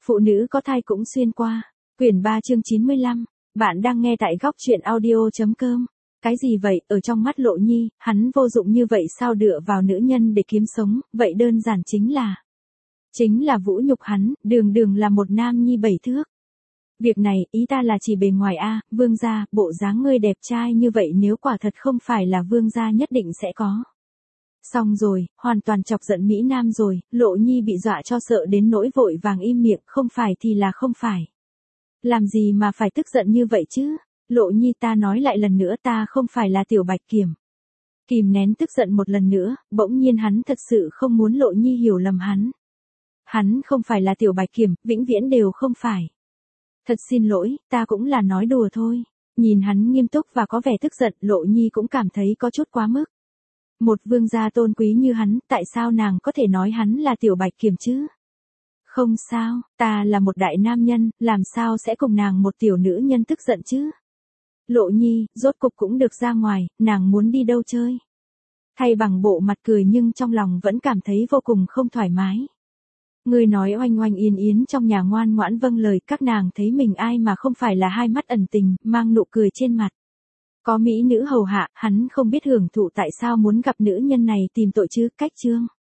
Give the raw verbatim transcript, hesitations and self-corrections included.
Phụ nữ có thai cũng xuyên qua. Quyển ba chương chín mươi lăm. Bạn đang nghe tại góc truyện audio chấm com. Cái gì vậy, ở trong mắt Lộ Nhi, hắn vô dụng như vậy sao dựa vào nữ nhân để kiếm sống, vậy đơn giản chính là... Chính là vũ nhục hắn, đường đường là một nam nhi bảy thước. Việc này, ý ta là chỉ bề ngoài a, vương gia, bộ dáng ngươi đẹp trai như vậy nếu quả thật không phải là vương gia nhất định sẽ có. Xong rồi, hoàn toàn chọc giận Mỹ Nam rồi, Lộ Nhi bị dọa cho sợ đến nỗi vội vàng im miệng, không phải thì là không phải. Làm gì mà phải tức giận như vậy chứ? Lộ Nhi, ta nói lại lần nữa, ta không phải là Tiểu Bạch Kiểm. Kìm nén tức giận một lần nữa, bỗng nhiên hắn thật sự không muốn Lộ Nhi hiểu lầm hắn. Hắn không phải là Tiểu Bạch Kiểm, vĩnh viễn đều không phải. Thật xin lỗi, ta cũng là nói đùa thôi. Nhìn hắn nghiêm túc và có vẻ tức giận, Lộ Nhi cũng cảm thấy có chút quá mức. Một vương gia tôn quý như hắn, tại sao nàng có thể nói hắn là Tiểu Bạch Kiểm chứ? Không sao, ta là một đại nam nhân, làm sao sẽ cùng nàng một tiểu nữ nhân tức giận chứ? Lộ Nhi, rốt cục cũng được ra ngoài, nàng muốn đi đâu chơi? Thay bằng bộ mặt cười nhưng trong lòng vẫn cảm thấy vô cùng không thoải mái. Người nói oanh oanh yên yến trong nhà ngoan ngoãn vâng lời, các nàng thấy mình ai mà không phải là hai mắt ẩn tình, mang nụ cười trên mặt. Có mỹ nữ hầu hạ, hắn không biết hưởng thụ tại sao muốn gặp nữ nhân này tìm tội chứ, cách chương.